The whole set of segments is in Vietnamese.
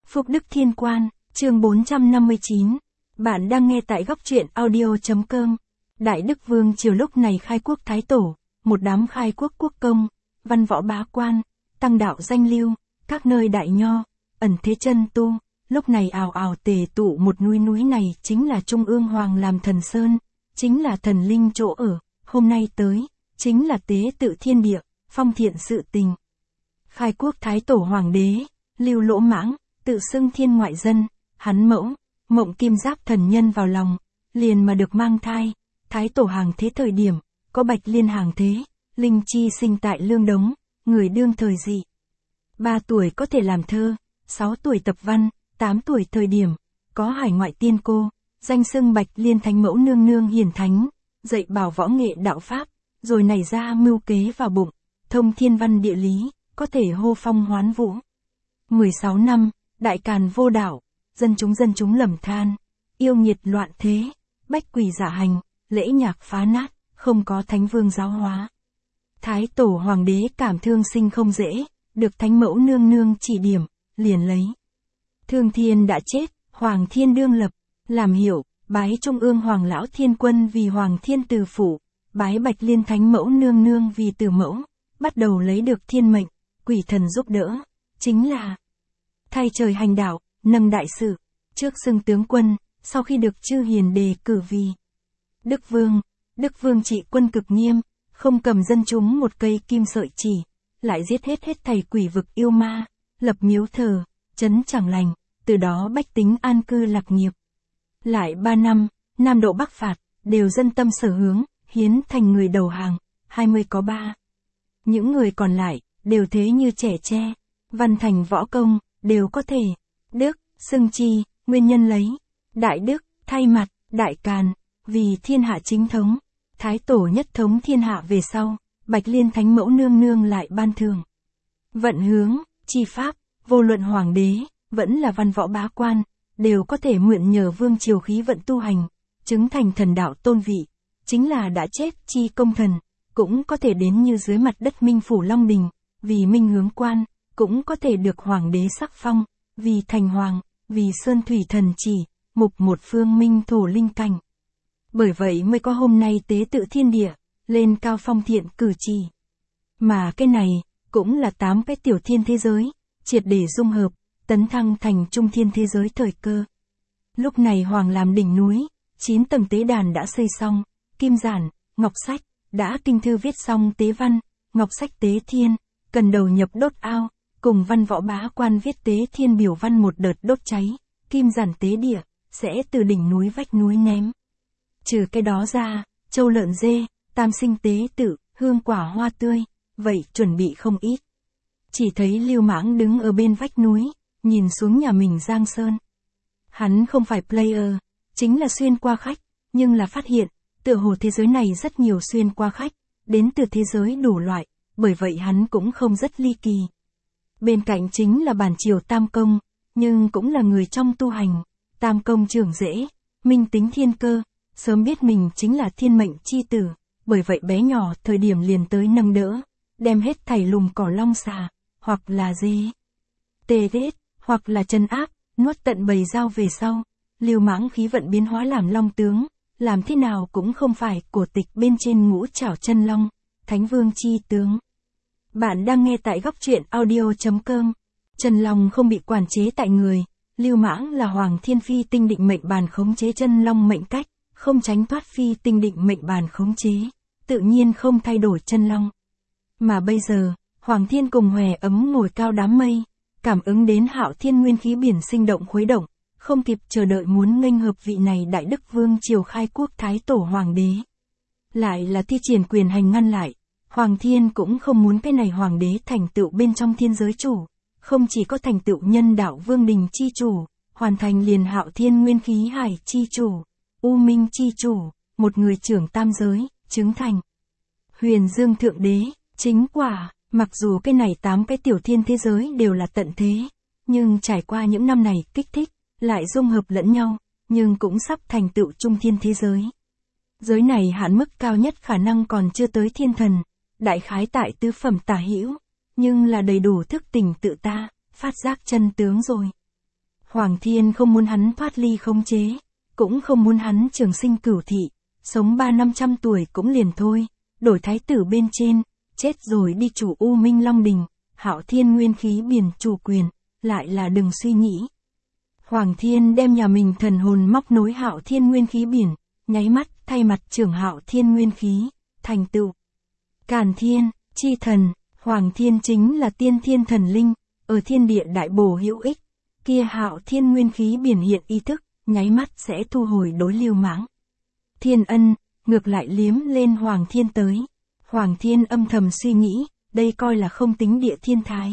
Phúc Đức Thiên Quan, chương 459. Bạn đang nghe tại góc truyện audio.com. Đại Đức Vương triều lúc này khai quốc thái tổ, một đám khai quốc quốc công, văn võ bá quan, tăng đạo danh lưu, các nơi đại nho, ẩn thế chân tu, lúc này ào ào tề tụ một núi này chính là Trung ương Hoàng làm thần sơn, chính là thần linh chỗ ở, hôm nay tới, chính là tế tự thiên địa, phong thiện sự tình. Khai quốc thái tổ hoàng đế, Lưu Lỗ Mãng, tự xưng thiên ngoại dân, hắn mẫu, Mộng Kim Giáp thần nhân vào lòng, liền mà được mang thai, thái tổ hàng thế thời điểm, có Bạch Liên hàng thế, linh chi sinh tại Lương Đống, người đương thời dị. 3 tuổi có thể làm thơ, 6 tuổi tập văn, 8 tuổi thời điểm, có hải ngoại tiên cô, danh xưng Bạch Liên thánh mẫu nương nương hiển thánh, dạy bảo võ nghệ đạo pháp, rồi nảy ra mưu kế vào bụng, thông thiên văn địa lý, có thể hô phong hoán vũ. 16 năm, đại càn vô đạo, dân chúng lầm than, yêu nghiệt loạn thế, bách quỷ giả hành, lễ nhạc phá nát, không có thánh vương giáo hóa. Thái tổ hoàng đế cảm thương sinh không dễ, được thánh mẫu nương nương chỉ điểm, liền lấy. Thương thiên đã chết, hoàng thiên đương lập, làm hiệu, bái Trung ương Hoàng lão thiên quân vì hoàng thiên từ phụ, bái Bạch Liên thánh mẫu nương nương vì từ mẫu, bắt đầu lấy được thiên mệnh, quỷ thần giúp đỡ, chính là thay trời hành đạo, nâng đại sự, trước xưng tướng quân, sau khi được chư hiền đề cử vì Đức Vương trị quân cực nghiêm, không cầm dân chúng một cây kim sợi chỉ, lại giết hết thảy quỷ vực yêu ma, lập miếu thờ, trấn chẳng lành, từ đó bách tính an cư lạc nghiệp. Lại 3 năm, Nam Độ Bắc phạt, đều dân tâm sở hướng, hiến thành người đầu hàng, 20 có 3. Những người còn lại, đều thế như trẻ tre, văn thành võ công, đều có thể. Đức, xưng chi, nguyên nhân lấy. Đại đức, thay mặt, đại càn, vì thiên hạ chính thống. Thái tổ nhất thống thiên hạ về sau, Bạch Liên thánh mẫu nương nương lại ban thưởng. Vận hướng, chi pháp, vô luận hoàng đế, vẫn là văn võ bá quan, đều có thể mượn nhờ vương triều khí vận tu hành, chứng thành thần đạo tôn vị, chính là đã chết chi công thần, cũng có thể đến như dưới mặt đất Minh Phủ Long Đình, vì Minh Hướng Quan, cũng có thể được hoàng đế sắc phong, vì thành hoàng, vì sơn thủy thần chỉ, mục một phương minh thổ linh cảnh. Bởi vậy mới có hôm nay tế tự thiên địa, lên cao phong thiện cử chỉ. Mà cái này, cũng là 8 cái tiểu thiên thế giới, triệt để dung hợp, tấn thăng thành trung thiên thế giới thời cơ. Lúc này hoàng làm đỉnh núi, 9 tầng tế đàn đã xây xong, kim giản, ngọc sách, đã kinh thư viết xong tế văn, ngọc sách tế thiên, cần đầu nhập đốt ao, cùng văn võ bá quan viết tế thiên biểu văn một đợt đốt cháy, kim giản tế địa, sẽ từ đỉnh núi vách núi ném. Trừ cái đó ra, trâu lợn dê, tam sinh tế tự, hương quả hoa tươi, vậy chuẩn bị không ít. Chỉ thấy Lưu Mãng đứng ở bên vách núi, nhìn xuống nhà mình Giang Sơn. Hắn không phải player, chính là xuyên qua khách, nhưng là phát hiện, tựa hồ thế giới này rất nhiều xuyên qua khách, đến từ thế giới đủ loại, bởi vậy hắn cũng không rất ly kỳ. Bên cạnh chính là bản triều Tam Công, nhưng cũng là người trong tu hành, Tam Công trưởng dễ, minh tính thiên cơ, sớm biết mình chính là thiên mệnh chi tử, bởi vậy bé nhỏ thời điểm liền tới nâng đỡ, đem hết thảy lùng cỏ long xà, hoặc là dê, tê rết, hoặc là chân áp, nuốt tận bầy dao về sau, Lưu Mãng khí vận biến hóa làm long tướng, làm thế nào cũng không phải cổ tịch bên trên ngũ trảo chân long, thánh vương chi tướng. Bạn đang nghe tại góc truyện audio.com. Chân long không bị quản chế tại người, Lưu Mãng là hoàng thiên phi tinh định mệnh bàn khống chế chân long mệnh cách, không tránh thoát phi tinh định mệnh bàn khống chế, tự nhiên không thay đổi chân long. Mà bây giờ, hoàng thiên cùng hòe ấm ngồi cao đám mây, cảm ứng đến hạo thiên nguyên khí biển sinh động khuấy động, không kịp chờ đợi muốn nghênh hợp vị này đại đức vương triều khai quốc thái tổ hoàng đế. Lại là thi triển quyền hành ngăn lại, hoàng thiên cũng không muốn cái này hoàng đế thành tựu bên trong thiên giới chủ, không chỉ có thành tựu nhân đạo vương đình chi chủ, hoàn thành liền hạo thiên nguyên khí hải chi chủ, u minh chi chủ, một người trưởng tam giới, chứng thành huyền dương thượng đế, chính quả. Mặc dù cái này 8 cái tiểu thiên thế giới đều là tận thế, nhưng trải qua những năm này kích thích, lại dung hợp lẫn nhau, nhưng cũng sắp thành tựu trung thiên thế giới. Giới này hạn mức cao nhất khả năng còn chưa tới thiên thần, đại khái tại tứ phẩm tả hữu, nhưng là đầy đủ thức tỉnh tự ta, phát giác chân tướng rồi. Hoàng thiên không muốn hắn thoát ly khống chế, cũng không muốn hắn trường sinh cửu thị, sống 300-500 tuổi cũng liền thôi, đổi thái tử bên trên, chết rồi đi chủ U Minh Long Đình, Hạo Thiên nguyên khí biển chủ quyền, lại là đừng suy nghĩ. Hoàng thiên đem nhà mình thần hồn móc nối Hạo Thiên nguyên khí biển, nháy mắt thay mặt trưởng Hạo Thiên nguyên khí, thành tựu. Càn thiên, chi thần, Hoàng thiên chính là tiên thiên thần linh, ở thiên địa đại bổ hữu ích, kia Hạo Thiên nguyên khí biển hiện ý thức, nháy mắt sẽ thu hồi đối lưu mãng. Thiên ân, ngược lại liếm lên Hoàng thiên tới. Hoàng thiên âm thầm suy nghĩ, đây coi là không tính địa thiên thái.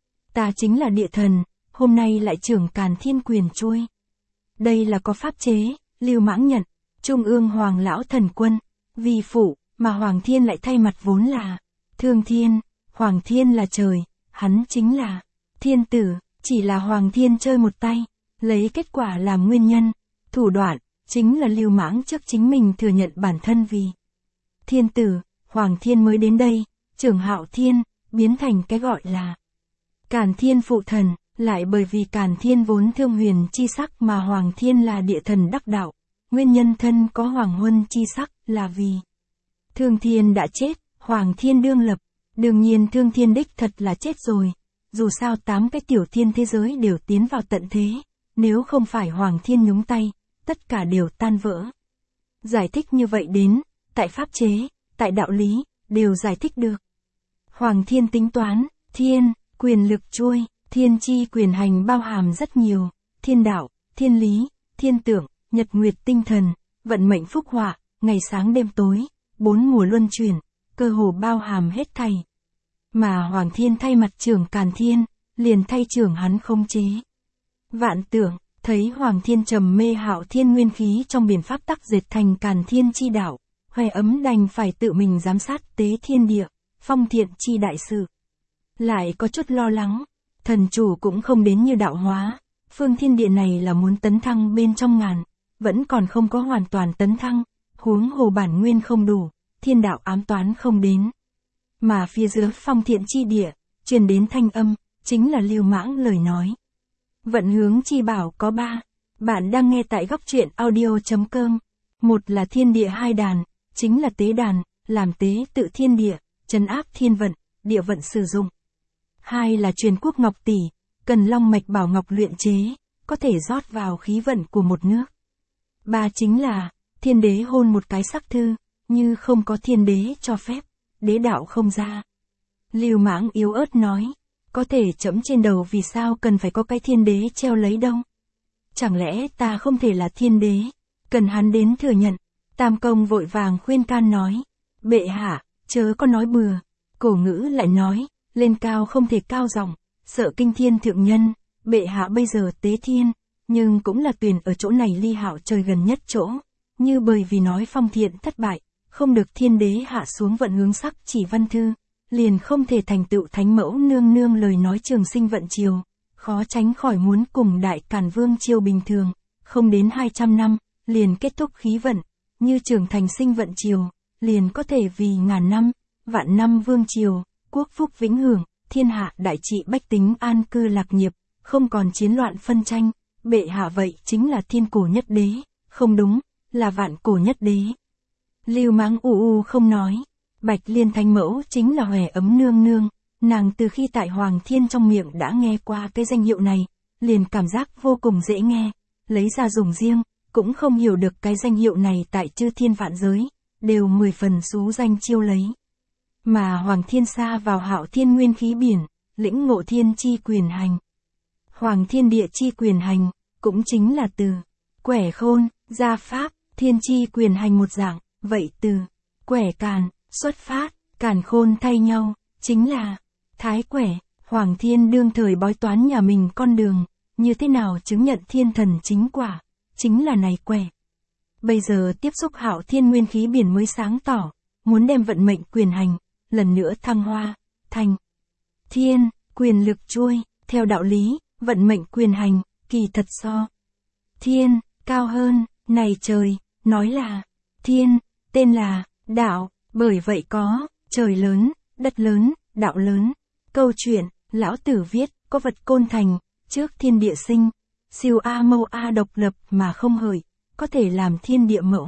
Ta chính là địa thần, hôm nay lại trưởng Càn thiên quyền trôi. Đây là có pháp chế, lưu mãng nhận, trung ương hoàng lão thần quân, vì phụ, mà Hoàng thiên lại thay mặt vốn là thương thiên. Hoàng thiên là trời, hắn chính là thiên tử, chỉ là Hoàng thiên chơi một tay, lấy kết quả làm nguyên nhân, thủ đoạn, chính là lưu mãng trước chính mình thừa nhận bản thân vì thiên tử. Hoàng thiên mới đến đây, trưởng Hạo Thiên, biến thành cái gọi là Càn thiên phụ thần, lại bởi vì Càn thiên vốn thương huyền chi sắc mà Hoàng thiên là địa thần đắc đạo, nguyên nhân thân có hoàng huân chi sắc là vì Thương thiên đã chết, Hoàng thiên đương lập, đương nhiên Thương thiên đích thật là chết rồi, dù sao 8 cái tiểu thiên thế giới đều tiến vào tận thế, nếu không phải Hoàng thiên nhúng tay, tất cả đều tan vỡ. Giải thích như vậy đến, tại pháp chế, tại đạo lý, đều giải thích được. Hoàng thiên tính toán, thiên, quyền lực trôi, thiên chi quyền hành bao hàm rất nhiều, thiên đạo, thiên lý, thiên tượng, nhật nguyệt tinh thần, vận mệnh phúc họa, ngày sáng đêm tối, 4 mùa luân chuyển, cơ hồ bao hàm hết thảy. Mà Hoàng thiên thay mặt trưởng Càn thiên, liền thay trưởng hắn khống chế. Vạn tưởng, thấy Hoàng thiên trầm mê Hạo Thiên nguyên khí trong biển pháp tắc dệt thành Càn thiên chi đạo, Hoè ấm đành phải tự mình giám sát tế thiên địa, phong thiện chi đại sự. Lại có chút lo lắng, thần chủ cũng không đến như đạo hóa, phương thiên địa này là muốn tấn thăng bên trong ngàn, vẫn còn không có hoàn toàn tấn thăng, huống hồ bản nguyên không đủ, thiên đạo ám toán không đến. Mà phía dưới phong thiện chi địa, truyền đến thanh âm, chính là lưu mãng lời nói. Vận hướng chi bảo có 3, bạn đang nghe tại góc truyện audio.com. Một là thiên địa hai đàn, chính là tế đàn, làm tế tự thiên địa, trấn áp thiên vận, địa vận sử dụng. 2 là truyền quốc ngọc tỷ, cần long mạch bảo ngọc luyện chế, có thể rót vào khí vận của một nước. 3 chính là thiên đế hôn một cái sắc thư, như không có thiên đế cho phép, đế đạo không ra. Lưu mãng yếu ớt nói, có thể chẫm trên đầu vì sao cần phải có cái thiên đế treo lấy đâu? Chẳng lẽ ta không thể là thiên đế? Cần hắn đến thừa nhận. Tam công vội vàng khuyên can nói, bệ hạ, chớ có nói bừa. Cổ ngữ lại nói, lên cao không thể cao giọng, sợ kinh thiên thượng nhân. Bệ hạ bây giờ tế thiên, nhưng cũng là tuyển ở chỗ này ly Hạo trời gần nhất chỗ, như bởi vì nói phong thiện thất bại, không được thiên đế hạ xuống vận hướng sắc chỉ văn thư, liền không thể thành tựu thánh mẫu nương nương lời nói trường sinh vận chiều, khó tránh khỏi muốn cùng đại Càn vương triều bình thường, không đến 200 năm, liền kết thúc khí vận, như trưởng thành sinh vận triều, liền có thể vì ngàn năm, vạn năm vương triều, quốc phúc vĩnh hưởng, thiên hạ đại trị bách tính an cư lạc nghiệp, không còn chiến loạn phân tranh. Bệ hạ vậy chính là thiên cổ nhất đế, không đúng, là vạn cổ nhất đế. Lưu mãng không nói, Bạch Liên Thánh Mẫu chính là Hoè ấm nương nương, nàng từ khi tại Hoàng Thiên trong miệng đã nghe qua cái danh hiệu này, liền cảm giác vô cùng dễ nghe, lấy ra dùng riêng, cũng không hiểu được cái danh hiệu này tại chư thiên vạn giới, đều 10 phần xú danh chiêu lấy. Mà Hoàng Thiên sa vào Hạo Thiên nguyên khí biển, lĩnh ngộ thiên chi quyền hành. Hoàng Thiên địa chi quyền hành, cũng chính là từ quẻ khôn, gia pháp, thiên chi quyền hành một dạng, vậy từ quẻ càn, xuất phát, càn khôn thay nhau, chính là thái quẻ. Hoàng Thiên đương thời bói toán nhà mình con đường, như thế nào chứng nhận thiên thần chính quả, chính là này quẻ. Bây giờ tiếp xúc Hạo Thiên nguyên khí biển mới sáng tỏ, muốn đem vận mệnh quyền hành, lần nữa thăng hoa, thành thiên, quyền lực trôi, theo đạo lý, vận mệnh quyền hành, kỳ thật so thiên, cao hơn, này trời, nói là thiên, tên là đạo, bởi vậy có trời lớn, đất lớn, đạo lớn. Câu chuyện, lão tử viết, có vật côn thành, trước thiên địa sinh, siêu A mâu A độc lập mà không hởi, có thể làm thiên địa mẫu.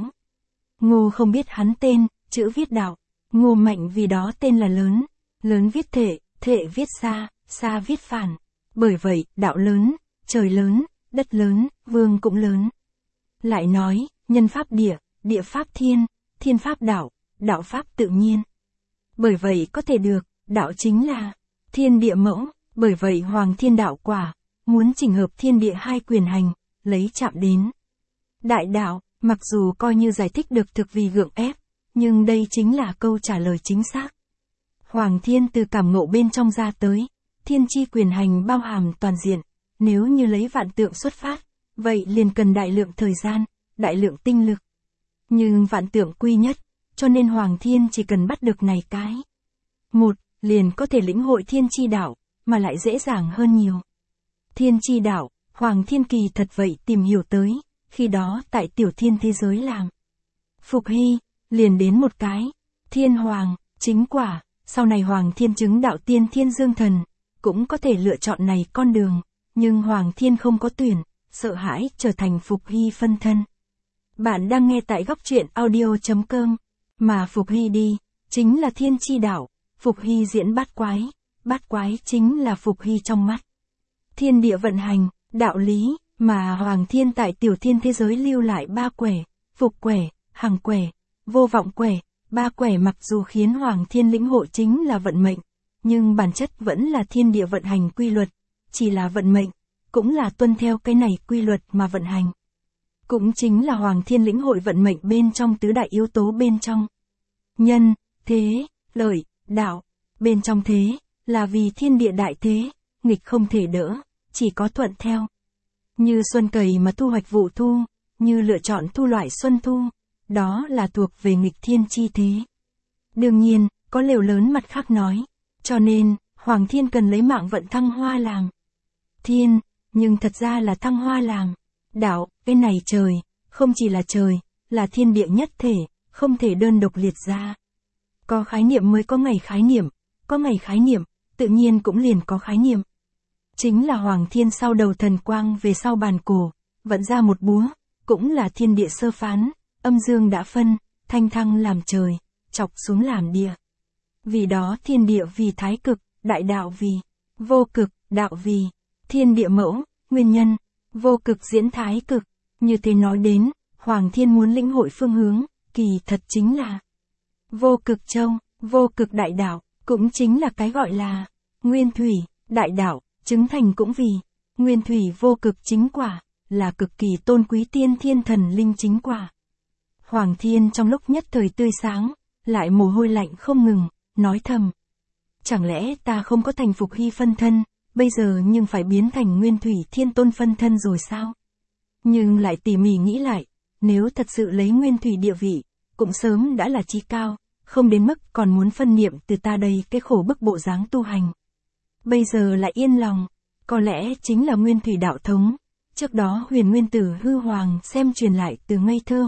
Ngô không biết hắn tên, chữ viết đạo, Ngô Mạnh vì đó tên là lớn, lớn viết thể, thể viết xa, xa viết phản. Bởi vậy, đạo lớn, trời lớn, đất lớn, vương cũng lớn. Lại nói, nhân pháp địa, địa pháp thiên, thiên pháp đạo, đạo pháp tự nhiên. Bởi vậy có thể được, đạo chính là thiên địa mẫu, bởi vậy Hoàng Thiên đạo quả, muốn chỉnh hợp thiên địa hai quyền hành, lấy chạm đến. Đại đạo, mặc dù coi như giải thích được thực vì gượng ép, nhưng đây chính là câu trả lời chính xác. Hoàng Thiên từ cảm ngộ bên trong ra tới, thiên chi quyền hành bao hàm toàn diện, nếu như lấy vạn tượng xuất phát, vậy liền cần đại lượng thời gian, đại lượng tinh lực. Nhưng vạn tượng quy nhất, cho nên Hoàng Thiên chỉ cần bắt được này cái. Một, liền có thể lĩnh hội thiên chi đạo, mà lại dễ dàng hơn nhiều. Thiên chi đạo, Hoàng Thiên kỳ thật vậy tìm hiểu tới, khi đó tại tiểu thiên thế giới làm. Phục hy, liền đến một cái, thiên hoàng, chính quả, sau này Hoàng Thiên chứng đạo tiên thiên dương thần, cũng có thể lựa chọn này con đường, nhưng Hoàng Thiên không có tuyển, sợ hãi trở thành Phục hy phân thân. Bạn đang nghe tại góc truyện audio.com, mà Phục hy đi, chính là thiên chi đạo, Phục hy diễn bát quái chính là Phục hy trong mắt. Thiên địa vận hành, đạo lý, mà Hoàng Thiên tại tiểu thiên thế giới lưu lại ba quẻ, phục quẻ, hằng quẻ, vô vọng quẻ. Ba quẻ mặc dù khiến Hoàng Thiên lĩnh hội chính là vận mệnh, nhưng bản chất vẫn là thiên địa vận hành quy luật, chỉ là vận mệnh, cũng là tuân theo cái này quy luật mà vận hành. Cũng chính là Hoàng Thiên lĩnh hội vận mệnh bên trong tứ đại yếu tố bên trong. Nhân, thế, lợi, đạo, bên trong thế, là vì thiên địa đại thế, nghịch không thể đỡ, chỉ có thuận theo. Như xuân cày mà thu hoạch vụ thu, như lựa chọn thu loại xuân thu, đó là thuộc về nghịch thiên chi thế. Đương nhiên, có lều lớn mặt khác nói, cho nên, Hoàng Thiên cần lấy mạng vận thăng hoa làm thiên, nhưng thật ra là thăng hoa làm đạo, cái này trời, không chỉ là trời, là thiên địa nhất thể, không thể đơn độc liệt ra. Có khái niệm mới có ngày khái niệm, có ngày khái niệm, tự nhiên cũng liền có khái niệm. Chính là Hoàng Thiên sau đầu thần quang về sau bàn cổ, vận ra một búa, cũng là thiên địa sơ phán, âm dương đã phân, thanh thăng làm trời, chọc xuống làm địa. Vì đó thiên địa vì thái cực, đại đạo vì vô cực, đạo vì thiên địa mẫu, nguyên nhân, vô cực diễn thái cực. Như thế nói đến, Hoàng Thiên muốn lĩnh hội phương hướng, kỳ thật chính là vô cực châu, vô cực đại đạo, cũng chính là cái gọi là nguyên thủy, đại đạo, chứng thành cũng vì nguyên thủy vô cực chính quả, là cực kỳ tôn quý tiên thiên thần linh chính quả. Hoàng Thiên trong lúc nhất thời tươi sáng, lại mồ hôi lạnh không ngừng, nói thầm. Chẳng lẽ ta không có thành Phục hy phân thân, bây giờ nhưng phải biến thành nguyên thủy thiên tôn phân thân rồi sao? Nhưng lại tỉ mỉ nghĩ lại, nếu thật sự lấy nguyên thủy địa vị, cũng sớm đã là chí cao, không đến mức còn muốn phân niệm từ ta đây cái khổ bức bộ dáng tu hành. Bây giờ lại yên lòng, có lẽ chính là nguyên thủy đạo thống. Trước đó Huyền Nguyên Tử hư hoàng xem truyền lại từ ngây thơ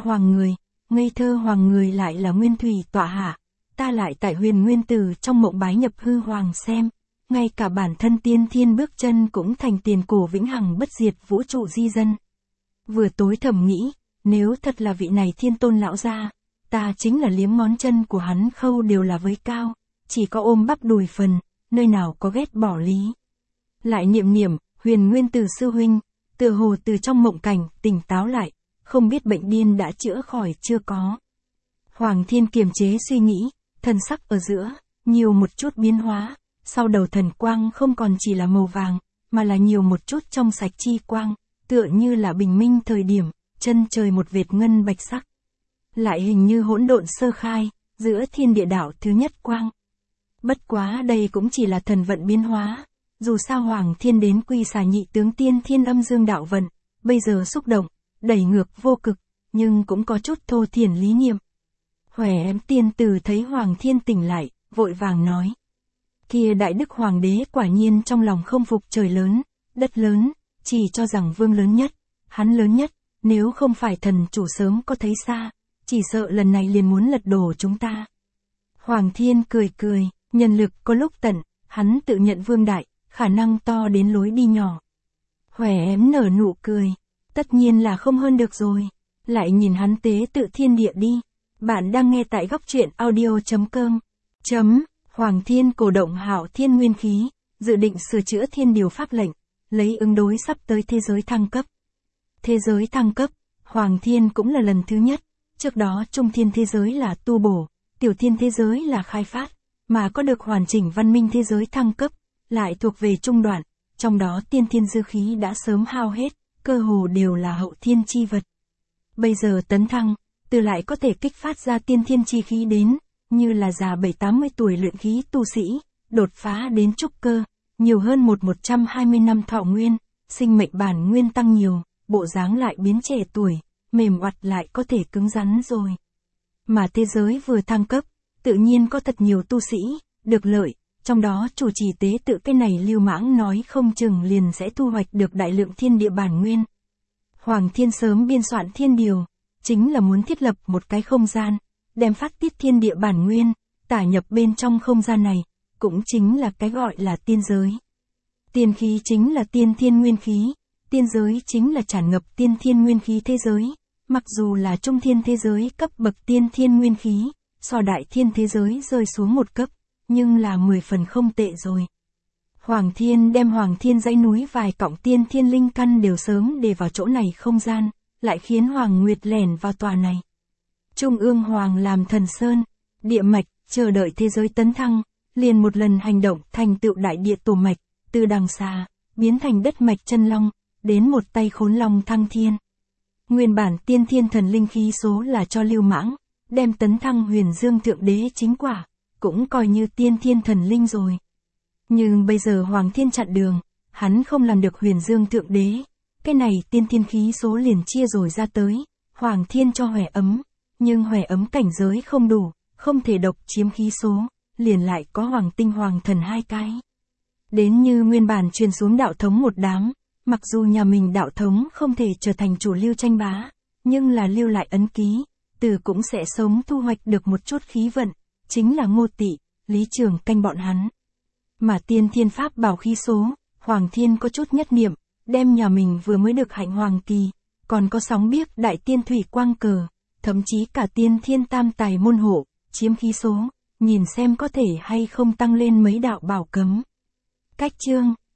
hoàng người lại là nguyên thủy tọa hạ. Ta lại tại Huyền Nguyên Tử trong mộng bái nhập hư hoàng xem, ngay cả bản thân tiên thiên bước chân cũng thành tiền cổ vĩnh hằng bất diệt vũ trụ di dân. Vừa tối thầm nghĩ, nếu thật là vị này thiên tôn lão gia, ta chính là liếm ngón chân của hắn khâu đều là với cao, chỉ có ôm bắp đùi phần, nơi nào có ghét bỏ lý. Lại niệm, Huyền Nguyên Tử sư huynh, tựa hồ từ trong mộng cảnh tỉnh táo lại, không biết bệnh điên đã chữa khỏi chưa có. Hoàng Thiên kiềm chế suy nghĩ, thần sắc ở giữa, nhiều một chút biến hóa, sau đầu thần quang không còn chỉ là màu vàng, mà là nhiều một chút trong sạch chi quang, tựa như là bình minh thời điểm, chân trời một vệt ngân bạch sắc. Lại hình như hỗn độn sơ khai, giữa thiên địa đạo thứ nhất quang. Bất quá đây cũng chỉ là thần vận biến hóa, dù sao Hoàng Thiên đến quy xà nhị tướng tiên thiên âm dương đạo vận, bây giờ xúc động, đẩy ngược vô cực, nhưng cũng có chút thô thiển lý niệm. Hòe tiên tử thấy Hoàng Thiên tỉnh lại, vội vàng nói. Kia đại đức hoàng đế quả nhiên trong lòng không phục trời lớn, đất lớn, chỉ cho rằng vương lớn nhất, hắn lớn nhất, nếu không phải thần chủ sớm có thấy xa, chỉ sợ lần này liền muốn lật đổ chúng ta. Hoàng Thiên cười, nhân lực có lúc tận, hắn tự nhận vương đại, khả năng to đến lối đi nhỏ. Hòe ém nở nụ cười. Tất nhiên là không hơn được rồi. Lại nhìn hắn tế tự thiên địa đi. Bạn đang nghe tại góc truyện audio.com. Hoàng Thiên cổ động Hạo Thiên nguyên khí, dự định sửa chữa thiên điều pháp lệnh, lấy ứng đối sắp tới thế giới thăng cấp. Thế giới thăng cấp, Hoàng Thiên cũng là lần thứ nhất, trước đó trung thiên thế giới là tu bổ, tiểu thiên thế giới là khai phát, mà có được hoàn chỉnh văn minh thế giới thăng cấp, lại thuộc về trung đoạn, trong đó tiên thiên dư khí đã sớm hao hết, cơ hồ đều là hậu thiên chi vật. Bây giờ tấn thăng, từ lại có thể kích phát ra tiên thiên chi khí đến, như là già 7-80 tuổi luyện khí tu sĩ, đột phá đến trúc cơ, nhiều hơn 120 năm thọ nguyên, sinh mệnh bản nguyên tăng nhiều, bộ dáng lại biến trẻ tuổi, mềm oặt lại có thể cứng rắn rồi. Mà thế giới vừa thăng cấp, tự nhiên có thật nhiều tu sĩ, được lợi, trong đó chủ trì tế tự cái này Lưu Mãng nói không chừng liền sẽ thu hoạch được đại lượng thiên địa bản nguyên. Hoàng Thiên sớm biên soạn thiên điều, chính là muốn thiết lập một cái không gian, đem phát tiết thiên địa bản nguyên, tả nhập bên trong không gian này, cũng chính là cái gọi là tiên giới. Tiên khí chính là tiên thiên nguyên khí, tiên giới chính là tràn ngập tiên thiên nguyên khí thế giới, mặc dù là trung thiên thế giới cấp bậc tiên thiên nguyên khí, so đại thiên thế giới rơi xuống một cấp, nhưng là 10 phần không tệ rồi. Hoàng Thiên đem Hoàng Thiên dãy núi vài cọng tiên thiên linh căn đều sớm để vào chỗ này không gian, lại khiến Hoàng Nguyệt lẻn vào tòa này. Trung ương Hoàng làm thần sơn, địa mạch, chờ đợi thế giới tấn thăng, liền một lần hành động thành tựu đại địa tổ mạch, từ đằng xa, biến thành đất mạch chân long, đến một tay khốn long thăng thiên. Nguyên bản tiên thiên thần linh khí số là cho Lưu Mãng, đem tấn thăng huyền dương thượng đế chính quả, cũng coi như tiên thiên thần linh rồi. Nhưng bây giờ Hoàng Thiên chặn đường, hắn không làm được huyền dương thượng đế, cái này tiên thiên khí số liền chia rồi ra tới, Hoàng Thiên cho hòe ấm, nhưng hòe ấm cảnh giới không đủ, không thể độc chiếm khí số, liền lại có Hoàng Tinh Hoàng Thần hai cái. Đến như nguyên bản truyền xuống đạo thống một đám, mặc dù nhà mình đạo thống không thể trở thành chủ lưu tranh bá, nhưng là lưu lại ấn ký, từ cũng sẽ sống thu hoạch được một chút khí vận, chính là Ngô Tị, Lý Trường Canh bọn hắn. Mà tiên thiên pháp bảo khí số, Hoàng Thiên có chút nhất niệm, đem nhà mình vừa mới được hạnh hoàng kỳ, còn có sóng biếc đại tiên thủy quang cờ, thậm chí cả tiên thiên tam tài môn hộ, chiếm khí số, nhìn xem có thể hay không tăng lên mấy đạo bảo cấm. Cách chương